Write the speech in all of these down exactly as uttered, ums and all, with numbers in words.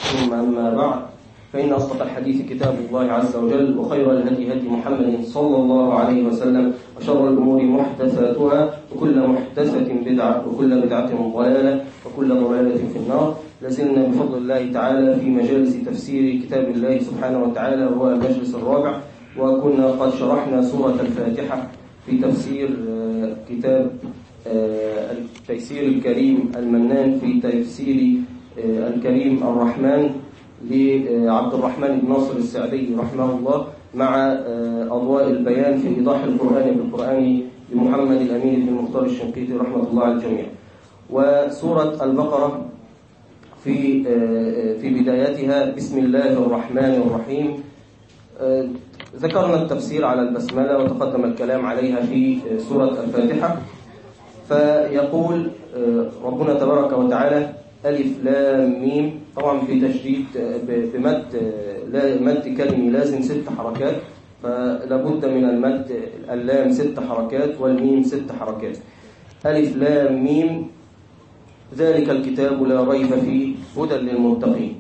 ثم أما بعد، فإن أصدق الحديث كتاب الله عز وجل، وخير الهدي هدي محمد صلى الله عليه وسلم، وشر الأمور محدثاتها، وكل محدثة بدعة، وكل بدعة ضلالة، وكل ضلالة في النار. لازلنا بفضل الله تعالى في مجالس تفسير كتاب الله سبحانه وتعالى، وهو المجلس الرابع، وكنا قد شرحنا سورة الفاتحة في تفسير كتاب التيسير الكريم المنان في تفسير الكريم الرحمن لعبد الرحمن بن ناصر السعدي رحمه الله، مع أضواء البيان في إيضاح القرآن بالقرآن لمحمد الأمين بن المختار الشنقيطي رحمة الله على الجميع. وسورة البقرة في في بدايتها بسم الله الرحمن الرحيم. ذكرنا التفسير على البسملة وتقدم الكلام عليها في سورة الفاتحة. فيقول ربنا تبارك وتعالى ألف لام ميم، طبعا في تشديد بمد مد كلمي لازم ست حركات، فلابد من المد اللام ست حركات والميم ست حركات. ألف لام ميم ذلك الكتاب لا ريب فيه هدى للمتقين.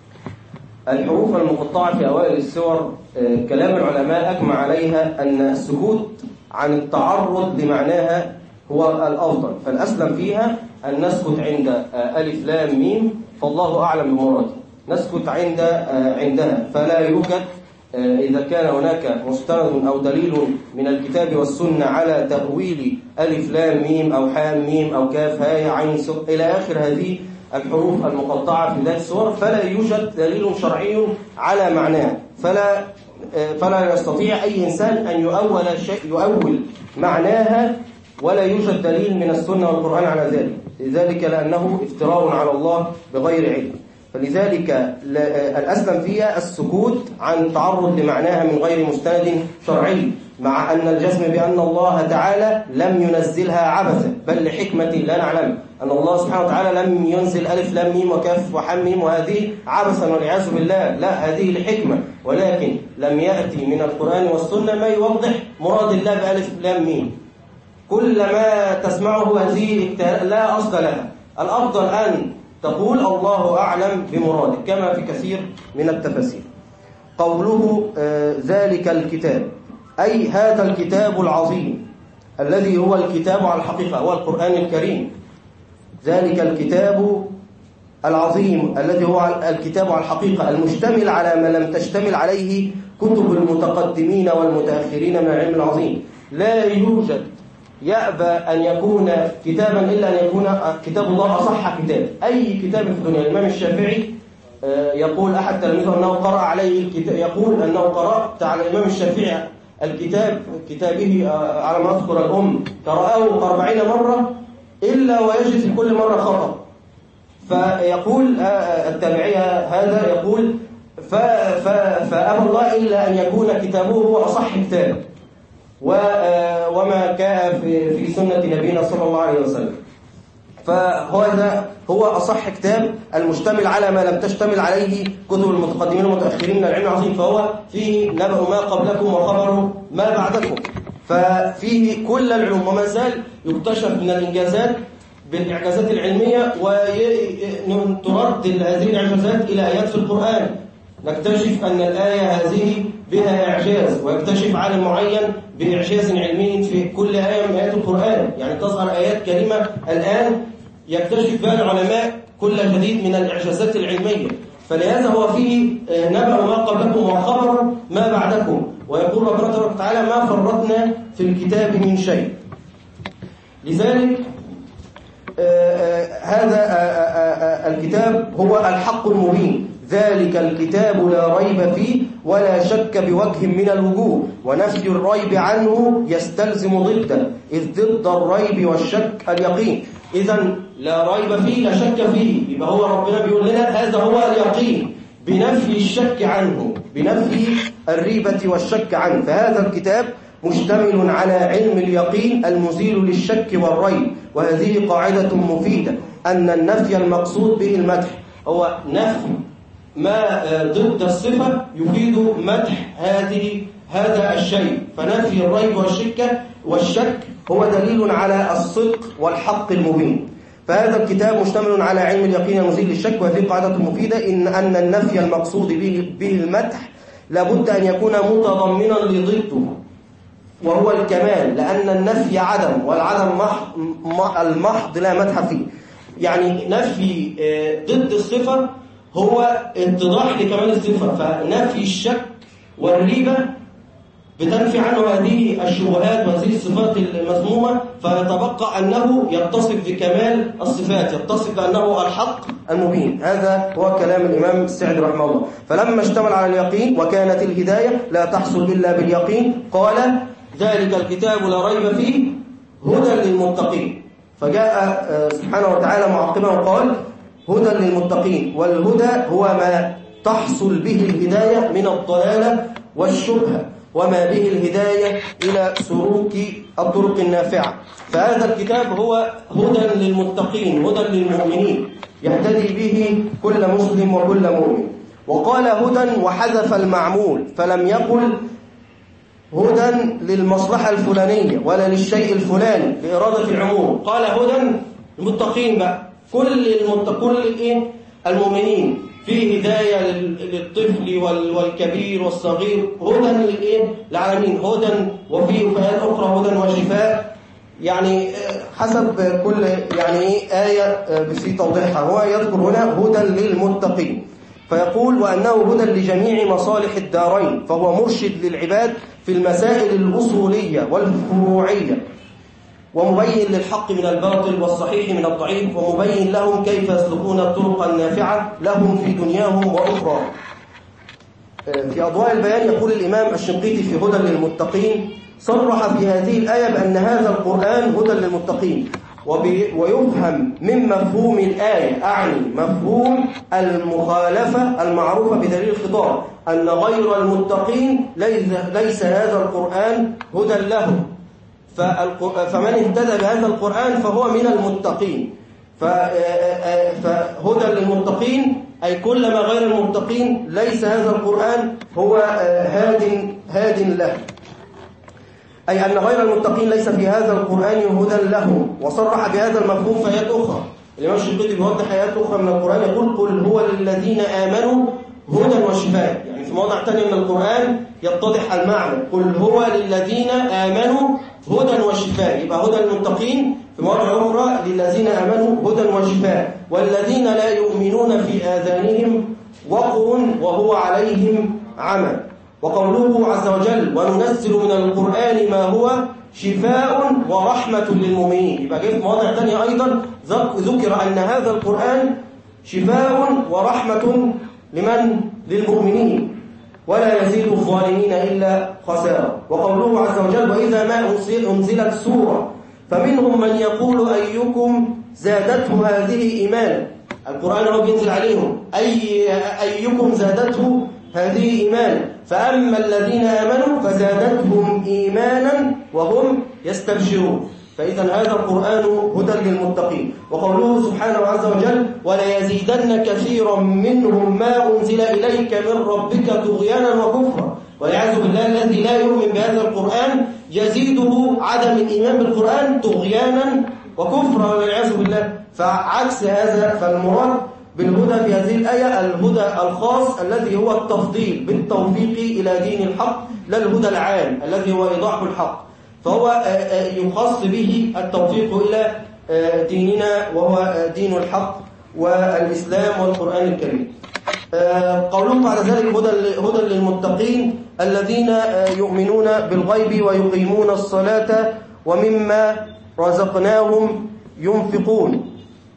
الحروف المقطعة في أوائل السور كلام العلماء أجمع عليها أن السكوت عن التعرض لمعناها هو الأفضل، فالأسلم فيها أن نسكت عند ألف لام ميم، فالله أعلم بمراده، نسكت عند عندها، فلا يوجد إذا كان هناك مستند أو دليل من الكتاب والسنة على تأويل ألف لام ميم أو حام ميم أو كاف هاء عين سين إلى آخر هذه الحروف المقطعة في ذات السور، فلا يوجد دليل شرعي على معناه، فلا فلا يستطيع أي إنسان أن يؤول شيء يؤول معناها، ولا يوجد دليل من السنة والقرآن على ذلك، لذلك لأنه افتراء على الله بغير علم. فلذلك الأسلم فيها السكوت عن تعرض لمعناها من غير مستند شرعي، مع أن الجزم بأن الله تعالى لم ينزلها عبثا، بل لحكمة لا نعلم، أن الله سبحانه وتعالى لم ينزل ألف لام ميم وكاف وحم ميم وهذه عبثا والعياذ بالله، لا، هذه لحكمة، ولكن لم يأتي من القرآن والسنة ما يوضح مراد الله بألف لام ميم. كل ما تسمعه هذه لا أصل لها، الأفضل أن تقول الله أعلم بمراده كما في كثير من التفاسير. قوله آه ذلك الكتاب، أي هذا الكتاب العظيم الذي هو الكتاب على الحقيقة، هو القرآن الكريم. ذلك الكتاب العظيم الذي هو الكتاب على الحقيقة، المشتمل على ما لم تشتمل عليه كتب المتقدمين والمتأخرين من العلم العظيم. لا يوجد يأبى أن يكون كتابا إلا أن يكون كتاب الله أصح كتاب. أي كتاب في الدنيا، الإمام الشافعي يقول أحد تلاميذه أنه قرأ عليه الكتاب، يقول أنه قرأت على الإمام الشافعي الكتاب كتابه على ما أذكر الأم قرأه أربعين مرة إلا ويجد في كل مرة خطأ. فيقول التابعي هذا يقول فأبى الله إلا أن يكون كتابه هو أصح كتاب، وما كان في سنة نبينا صلى الله عليه وسلم. فهذا هو أصح كتاب المشتمل على ما لم تشتمل عليه كتب المتقدمين والمتأخرين من العلم العظيم، فهو فيه نبأ ما قبلكم وخبر ما بعدكم، ففيه كل العلوم، وما زال يكتشف من الإنجازات بالإعجازات العلمية، وترد هذه الإعجازات إلى آيات في القرآن. نكتشف أن الآية هذه بها إعجاز، ويكتشف عالم معين بإعجاز علمي في كل آية من آيات القرآن، يعني تظهر آيات كريمة الآن يكتشف بها العلماء كل جديد من الإعجازات العلمية. فلهذا هو فيه نبأ ما قبلكم وخبر ما بعدكم، ويقول ربنا تبارك وتعالى ما فرطنا في الكتاب من شيء. لذلك هذا الكتاب هو الحق المبين، ذلك الكتاب لا ريب فيه ولا شك بوجه من الوجوه، ونفي الريب عنه يستلزم ضده، إذ ضد الريب والشك اليقين. إذن لا ريب فيه لا شك فيه، يبقى هو ربنا بيقول لنا هذا هو اليقين بنفي الشك عنه، بنفي الريبة والشك عنه. فهذا الكتاب مشتمل على علم اليقين المزيل للشك والريب، وهذه قاعدة مفيدة، أن النفي المقصود به المدح، هو نفي ما ضد الصفة يفيد مدح هذه هذا الشيء. فنفي الريب والشك والشك هو دليل على الصدق والحق المبين. فهذا الكتاب مشتمل على علم اليقين المزيل للشك. وهذه قاعدة مفيدة، إن أن النفي المقصود به, به المدح لابد أن يكون متضمنا لضده وهو الكمال، لأن النفي عدم، والعدم المحض لا مدح فيه. يعني نفي ضد الصفة هو اتضاح لكمال الصفة، فنفي الشك والريبة بتنفي عنه هذه الشبهات وهذه الصفات المذمومة، فيتبقى أنه يتصف بكمال الصفات، يتصف بأنه الحق المبين. هذا هو كلام الإمام السعدي رحمه الله. فلما اشتمل على اليقين وكانت الهداية لا تحصل إلا باليقين، قال ذلك الكتاب لا ريب فيه هدى للمتقين. فجاء سبحانه وتعالى معقبا وقال هدى للمتقين، والهدى هو ما تحصل به الهداية من الضلالة والشبهة، وما به الهداية إلى سلوك الطرق النافعة. فهذا الكتاب هو هدى للمتقين، هدى للمؤمنين، يهتدي به كل مسلم وكل مؤمن. وقال هدى وحذف المعمول، فلم يقل هدى للمصلحة الفلانية ولا للشيء الفلاني بإرادة العموم، قال هدى للمتقين بقى، كل المتقين المؤمنين، في هداية للطفل والكبير والصغير، هدى للعالمين، هدى وفي آيات أخرى هدى وشفاء. يعني حسب كل يعني آية في توضيحها، هو يذكر هنا هدى للمتقين، فيقول وأنه هدى لجميع مصالح الدارين، فهو مرشد للعباد في المسائل الأصولية والفروعية، ومبين للحق من الباطل والصحيح من الضعيف، ومبين لهم كيف يسلكون الطرق النافعة لهم في دنياهم وأخرى. في أضواء البيان يقول الإمام الشنقيطي في هدى للمتقين، صرح في هذه الآية بأن هذا القرآن هدى للمتقين، ويفهم من مفهوم الآية، أعني مفهوم المخالفة المعروفة بدليل الخطاب، أن غير المتقين ليس هذا القرآن هدى لهم، فمن اهتدى بهذا القرآن فهو من المتقين. فهدى للمتقين أي كلما غير المتقين ليس هذا القرآن هو هاد هاد له، أي أن غير المتقين ليس في هذا القرآن هدى لهم. وصرح بهذا المفهوم في آيات أخرى. الإمام الشنقيطي بيوضح آيات أخرى من القرآن، يقول قل هو للذين آمنوا هدى وشفاء. يعني في موضع ثاني من القرآن يتضح المعنى، قل هو للذين آمنوا هدى وشفاء، يبقى هدى للمتقين. في موضع أخرى للذين آمنوا هدى وشفاء، والذين لا يؤمنون في آذانهم وقر وهو عليهم عمى. وقوله عز وجل وننزل من القرآن ما هو شفاء ورحمة للمؤمنين، يبقى جاء في مواضع ثانية أيضا ذكر أن هذا القرآن شفاء ورحمة لمن؟ للمؤمنين، ولا يزيد الظالمين إلا خسارة. وقوله عز وجل وإذا ما أنزلت سورة فمنهم من يقول أيكم زادته هذه إيمانا، القرآن هو بينزل عليهم، أي أيكم زادته هذه إيمانا، فأما الذين آمنوا فزادتهم إيمانا وهم يستبشرون. فإذا هذا القرآن هدى للمتقين. وقوله سبحانه عز وجل ولا يزيدن كثيرا منهم ما أنزل إليك من ربك طغيانا وكفرا، والعياذ بالله الذي لا يؤمن بهذا القرآن يزيده عدم الإيمان بالقرآن طغيانا وكفرا والعياذ بالله. فعكس هذا، فالمراد بالهدى في هذه الآية الهدى الخاص الذي هو التفضيل بالتوفيق إلى دين الحق، لا الهدى العام الذي هو إيضاح الحق، فهو يخص به التوفيق إلى ديننا وهو دين الحق والإسلام والقرآن الكريم. قولهم بعد ذلك هدى هدى للمتقين الذين يؤمنون بالغيب ويقيمون الصلاة ومما رزقناهم ينفقون.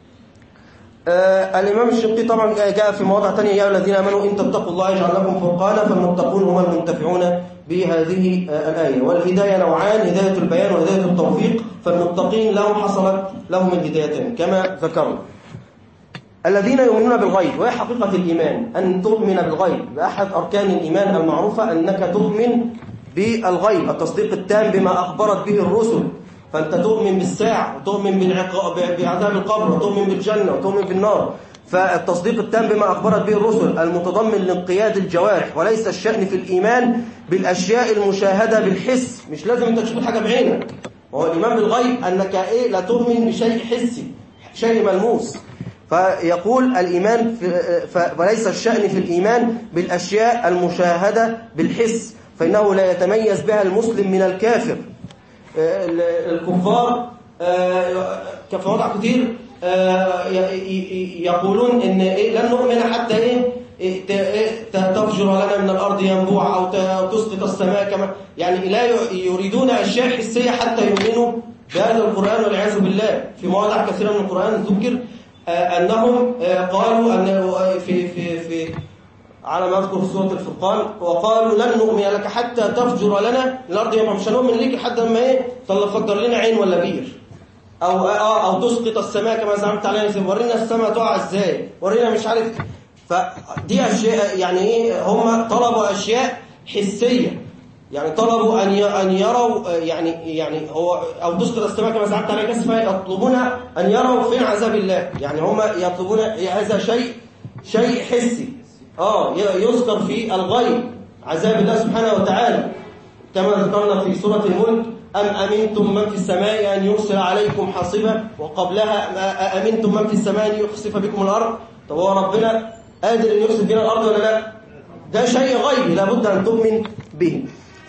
آه الإمام الشنقيطي طبعا جاء في مواضع ثانية يا الذين آمنوا إن تتقوا الله يجعل لكم فرقانا، فالمتقون هم المنتفعون بهذه آه الآية. والهداية نوعان، هداية البيان وهداية التوفيق، فالمتقين لهم حصلت لهم الهدايتين كما ذكروا. الذين يؤمنون بالغيب، وهي حقيقة الإيمان أن تؤمن بالغيب، بأحد أركان الإيمان المعروفة أنك تؤمن بالغيب، التصديق التام بما أخبرت به الرسل. فأنت تؤمن بالساعة، تؤمن بعذاب القبر، تؤمن بالجنة، وتؤمن بالنار. فالتصديق التام بما أخبرت به الرسل المتضمن لانقياد الجوارح، وليس الشأن في الإيمان بالأشياء المشاهدة بالحس، مش لازم أنت تشوف حاجة بعينك. وهو الإيمان بالغيب أنك إيه لا تؤمن بشيء حسي، شيء ملموس. فيقول الإيمان في وليس الشأن في الإيمان بالأشياء المشاهدة بالحس، فإنه لا يتميز بها المسلم من الكافر. الكفار في وضع كتير يقولون إن لن نؤمن حتى إيه تفجر لنا من الأرض ينبوع أو تسقط السماء كما، يعني لا يريدون أشياء حسية حتى يؤمنوا بهذا القرآن والعياذ بالله. في مواضع كثيرة من القرآن ذكر أنهم قالوا أن في في في على ما أذكر في سورة الفرقان، وقالوا لن نؤمن لك حتى تفجر لنا الأرض ينبوع، مش هنؤمن لك لحد ما إيه تفجر لنا عين ولا بير أو أو تسقط السماء كما زعمت علينا، ورينا السماء تقع إزاي، ورينا مش عارف. فدي أشياء يعني إيه، هم طلبوا أشياء حسية، يعني طلبوا أن أن يروا يعني يعني هو أو تسقط السماء كما زعمت علينا كسفا، يطلبون أن يروا فين عذاب الله، يعني هم يطلبون هذا شيء شيء حسي آه يذكر في الغيب عذاب الله سبحانه وتعالى، كما ذكرنا في سورة الملك أم أمنتم من في السماء أن يرسل عليكم حاصبا، وقبلها أمنتم من في السماء أن يخسف بكم الأرض. طب هو ربنا قادر أن يخسف بنا الأرض ولا لا؟ ده شيء غيبي لابد أن تؤمن به.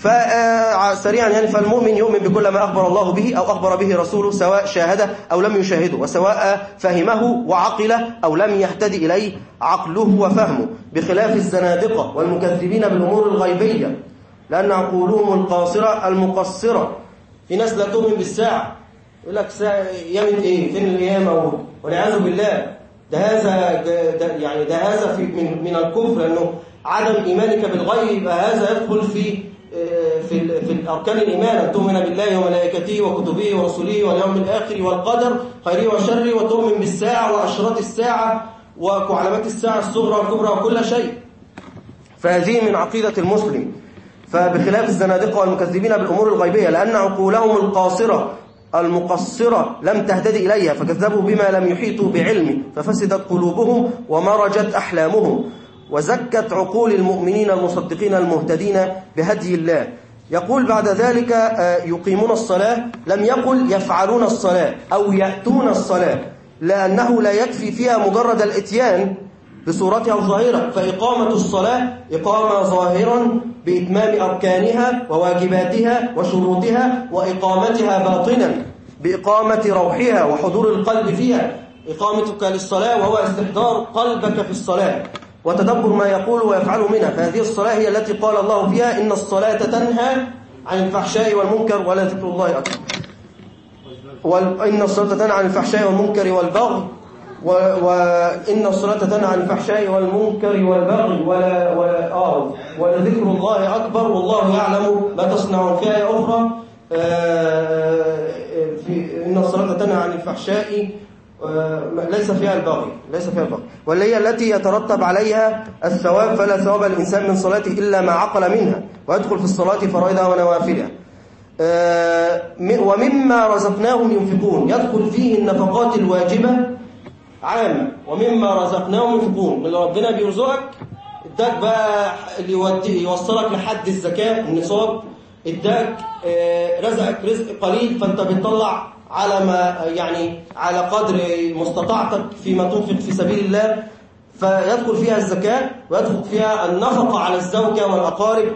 فسريعا يعني فالمؤمن يؤمن بكل ما أخبر الله به أو أخبر به رسوله، سواء شاهده أو لم يشاهده، وسواء فهمه وعقله أو لم يهتدي إليه عقله وفهمه، بخلاف الزنادقة والمكذبين بالأمور الغيبية، لأن عقولهم القاصرة المقصرة. في ناس لا تؤمن بالساعة، يقول لك ساعة يمن إيه، فين القيامة، والعياذ بالله. ده هذا ده يعني ده هذا في من من الكفر، لأنه عدم إيمانك بالغيب هذا يدخل في في في الأركان الإيمان، أن تؤمن بالله وملائكته وكتبه ورسله واليوم الآخر والقدر خيره وشره، وتؤمن بالساعة وأشراط الساعة وعلامات الساعة الصغرى والكبرى وكل شيء. فهذه من عقيدة المسلم. فبخلاف الزنادقة والمكذبين بالأمور الغيبية، لأن عقولهم القاصرة المقصرة لم تهتدي إليها، فكذبوا بما لم يحيطوا بعلمه، ففسدت قلوبهم ومرجت أحلامهم، وزكت عقول المؤمنين المصدقين المهتدين بهدي الله. يقول بعد ذلك يقيمون الصلاة، لم يقل يفعلون الصلاة أو يأتون الصلاة، لأنه لا يكفي فيها مجرد الإتيان بصورتها الظاهرة، فإقامة الصلاة إقامة ظاهرا بإتمام أركانها وواجباتها وشروطها، وإقامتها باطنا بإقامة روحها وحضور القلب فيها. إقامتك للصلاة وهو استحضار قلبك في الصلاة وتدبر ما يقول ويفعل منها، فهذه الصلاة هي التي قال الله فيها إن الصلاة تنهى عن الفحشاء والمنكر ولا ذكر الله أكبر، وإن الصلاة تنهى عن الفحشاء والمنكر والبغي، وإن الصلاة تنهى عن الفحشاء والمنكر والبغي ولا ولا آه ولذكر الله أكبر والله يعلم ما تصنعون. في آية أخرى في إن الصلاة تنهى عن الفحشاء ليس فيها البغي ليس فيها البغي واللي هي التي يترتب عليها الثواب، فلا ثواب الإنسان من صلاته إلا ما عقل منها، ويدخل في الصلاة فرائضها ونوافلها. ومما رزقناهم ينفقون، يدخل فيه النفقات الواجبة عامة، ومما رزقناهم ينفقون، من ربنا بيرزقك اداك بقى اللي يوصلك لحد الزكاة النصاب، اداك رزقك رزق قليل فانت بتطلع على ما يعني على قدر مستطاعتك فيما تنفق في سبيل الله، فيدخل فيها الزكاة، ويدخل فيها النفقة على الزوجة والأقارب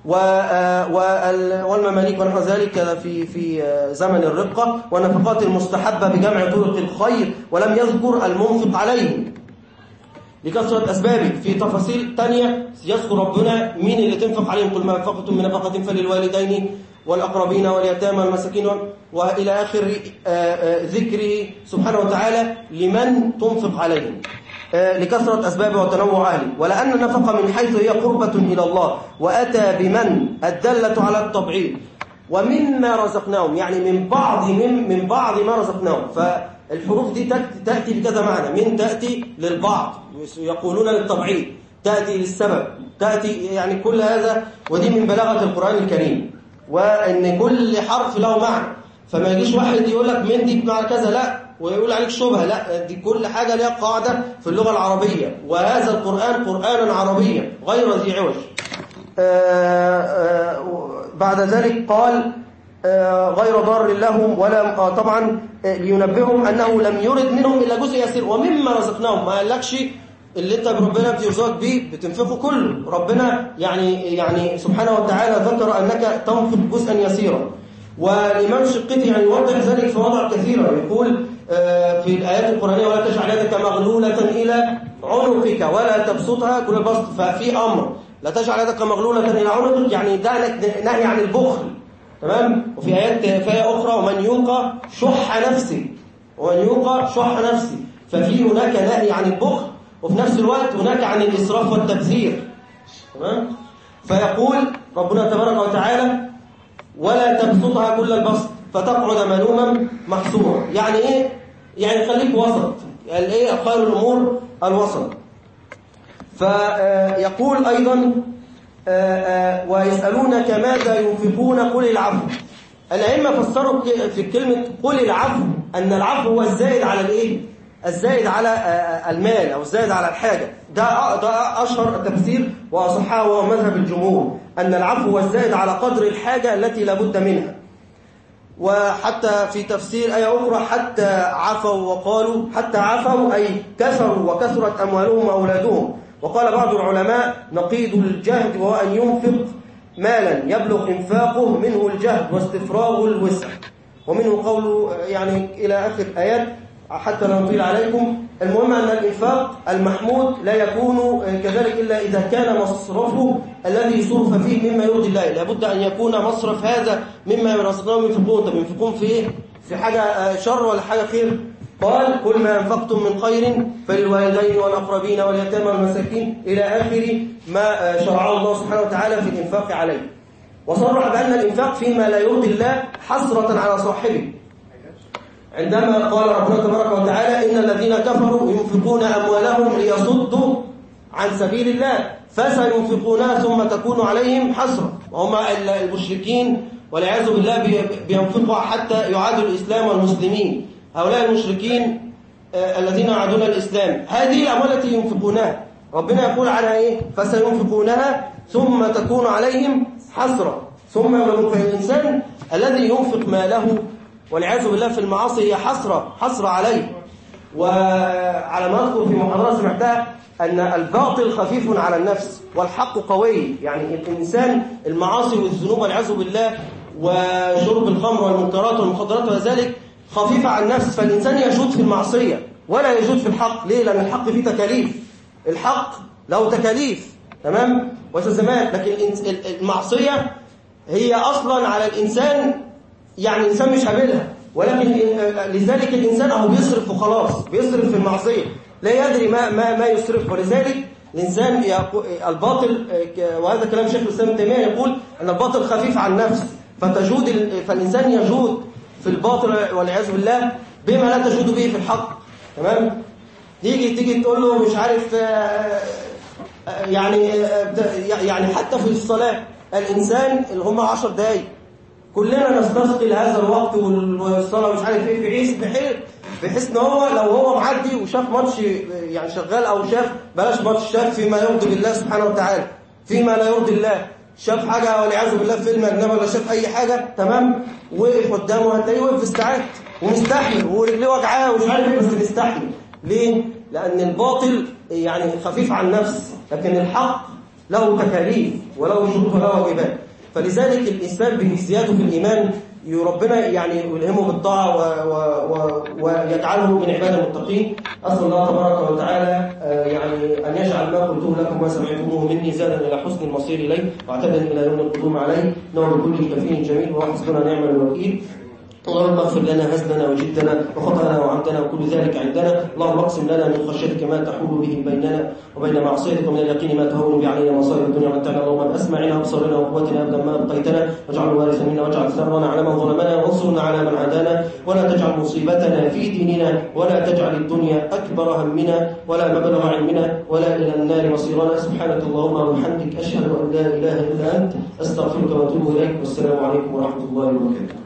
والمماليك ونحو ذلك في في زمن الرقة، والنفقات المستحبة بجمع طرق الخير، ولم يذكر المنفق عليهم لكثرة أسبابه. في تفاصيل تانية يذكر ربنا مين اللي تنفق عليهم، قل ما أنفقتم من نفقة فللوالدين والأقربين واليتامى والمساكين وإلى آخر ذكره سبحانه وتعالى لمن تنفق عليهم لكثرة أسبابه وتنوع أهله، ولأن النفقة من حيث هي قربة إلى الله، وأتى بمن الدالة على التبعيض، ومما رزقناهم يعني من بعض من من بعض ما رزقناهم. فالحروف دي تأتي بكذا معنى، من تأتي للبعض يقولون للتبعيض، تأتي للسبب، تأتي يعني كل هذا، ودي من بلاغة القرآن الكريم، وأن كل حرف له معنى، فما يجيش واحد يقول لك من دي بمعنى كذا لا ويقول عليك شبهة، لا دي كل حاجة لها قاعدة في اللغة العربية، وهذا القرآن قرآنا عربيا غير ذي عوج. بعد ذلك قال غير ضار لهم ولا طبعا لينبههم أنه لم يرد منهم إلا جزء يسير ومما رزقناهم. ما قالكش اللي انت ربنا بيرزقك بيه بتنفقه كله. ربنا يعني يعني سبحانه وتعالى ذكر أنك تنفق جزءا يسيرا. والإمام الشنقيطي يعني يوضح ذلك في مواضع كثيرة، يقول في الآيات القرآنية ولا تجعل يدك مغلولة إلى عنقك ولا تبسطها كل البسط. ففي أمر لا تجعل يدك مغلولة إلى عنقك، يعني ده نهي عن البخل، تمام. وفي آيات في آية أخرى ومن يوق شح نفسه ومن يوق شح نفسه. ففي هناك نهي عن البخل وفي نفس الوقت هناك عن الإسراف والتبذير، تمام. فيقول ربنا تبارك وتعالى ولا تبسطها كل البسط فتقعد ملوما محسورا. يعني ايه؟ يعني خليك وسط، يعني ايه؟ خير الامور الوسط. فيقول ايضا ويسالونك ماذا ينفقون قل العفو. الائمه فسروا في كلمه قل العفو ان العفو هو الزائد على الايه؟ الزائد على المال او الزائد على الحاجه. ده ده اشهر التفسير واصححه وهو مذهب الجمهور، ان العفو هو الزائد على قدر الحاجه التي لابد منها. وحتى في تفسير آية أخرى حتى عفوا وقالوا حتى عفوا أي كثروا وكثرت أموالهم وأولادهم. وقال بعض العلماء نقيض الجهد وهو أن ينفق مالا يبلغ إنفاقه منه الجهد واستفراغ الوسع. ومنه قوله يعني إلى آخر آيات حتى لا نطيل عليكم. المهم أن الإنفاق المحمود لا يكون كذلك إلا إذا كان مصرفه الذي صرف فيه مما يرضي الله. لابد أن يكون مصرف هذا مما يرزقناهم ينفقون. طب ينفقون في إيه؟ في حاجة شر ولا حاجة خير؟ قال كل ما أنفقتم من خير فللوالدين والأقربين واليتامى والمساكين إلى آخر ما شرعه الله سبحانه وتعالى في الإنفاق عليه. وصرح بأن الإنفاق فيما لا يرضي الله حسرة على صاحبه، عندما قال ربنا تبارك وتعالى إن الذين كفروا ينفقون أموالهم ليصدوا عن سبيل الله فسينفقونها ثم تكون عليهم حسرة. وهم المشركين والعياذ بالله بينفقوا حتى يعادوا الإسلام والمسلمين. هؤلاء المشركين الذين يعادون الإسلام، هذه الأموال التي ينفقونها ربنا يقول عنها إيه؟ فسينفقونها ثم تكون عليهم حسرة ثم يغلبون. فالإنسان الذي ينفق ماله والعياذ بالله في المعاصي هي حسرة حسرة عليه. وعلى ما أذكر في محاضرة سمعتها أن الباطل خفيف على النفس والحق قوي. يعني الإنسان المعاصي والذنوب والعياذ بالله وشرب الخمر والمنكرات والمخدرات وذلك خفيفة على النفس، فالإنسان يجود في المعصية ولا يجود في الحق. ليه؟ لأن الحق فيه تكاليف، الحق له تكاليف، تمام وسزمات. لكن المعصية هي أصلا على الإنسان يعني الإنسان مش قابلها، ولكن لذلك الإنسان أهو بيصرف وخلاص، بيصرف في المعصية لا يدري ما ما ما يصرف. ولذلك الإنسان الباطل، وهذا كلام شيخ الإسلام ابن تيمية، يقول أن الباطل خفيف على النفس فتجود، فالإنسان يجود في الباطل والعياذ بالله بما لا تجود به في الحق، تمام. تيجي تيجي تقول له مش عارف يعني يعني حتى في الصلاة الإنسان اللي هم عشر دقايق كلنا نستثقل هذا الوقت والصلاة مش عارف ايه، بحيث بحيث بحيث ان هو لو هو معدي وشاف ماتش يعني شغال او شاف بلاش ماتش، شاف فيما يرضي بالله سبحانه وتعالى فيما لا يرضي الله، شاف حاجة والعياذ بالله فيلم اجنبي ولا شاف اي حاجة، تمام، وقف قدامه هتلاقيه وقف في ساعات ومستحمل ورجليه وجعاه ومش عارف ايه بس مستحمل. ليه؟ لأن الباطل يعني خفيف على النفس، لكن الحق له تكاليف وله شروط وله واجبات. فلذلك الإسلام بزياده في الإيمان ربنا يعني يلهمه بالطاعة و... و... ويجعله من عباد المتقين. أسأل الله تبارك وتعالى يعني أن يجعل ما قلته لكم وسمعتموه مني زادا إلى حسن المصير إليه واعتدا إلى يوم القدوم عليه، نوع بكل كفين جميل وحسبنا نعم الوكيل. اللهم اغفر لنا هزلنا وجدنا وخطأنا وعمدنا وكل ذلك عندنا. اللهم اقسم لنا من خشيتك ما تحول به بيننا وبين معصيتك ومن اليقين ما تهون به علينا مصائب الدنيا ومتعنا اللهم بأسماعنا وبصرنا وقوتنا أبدا ما أبقيتنا، واجعل الوارث منا واجعل ثأرنا على من ظلمنا وانصرنا على من عادانا، ولا تجعل مصيبتنا في ديننا ولا تجعل الدنيا أكبر همنا ولا مبلغ علمنا ولا إلى النار مصيرنا. سبحانك اللهم وبحمدك أشهد أن لا إله إلا أنت أستغفرك وأتوب إليك، والسلام عليكم ورحمة الله وبركاته.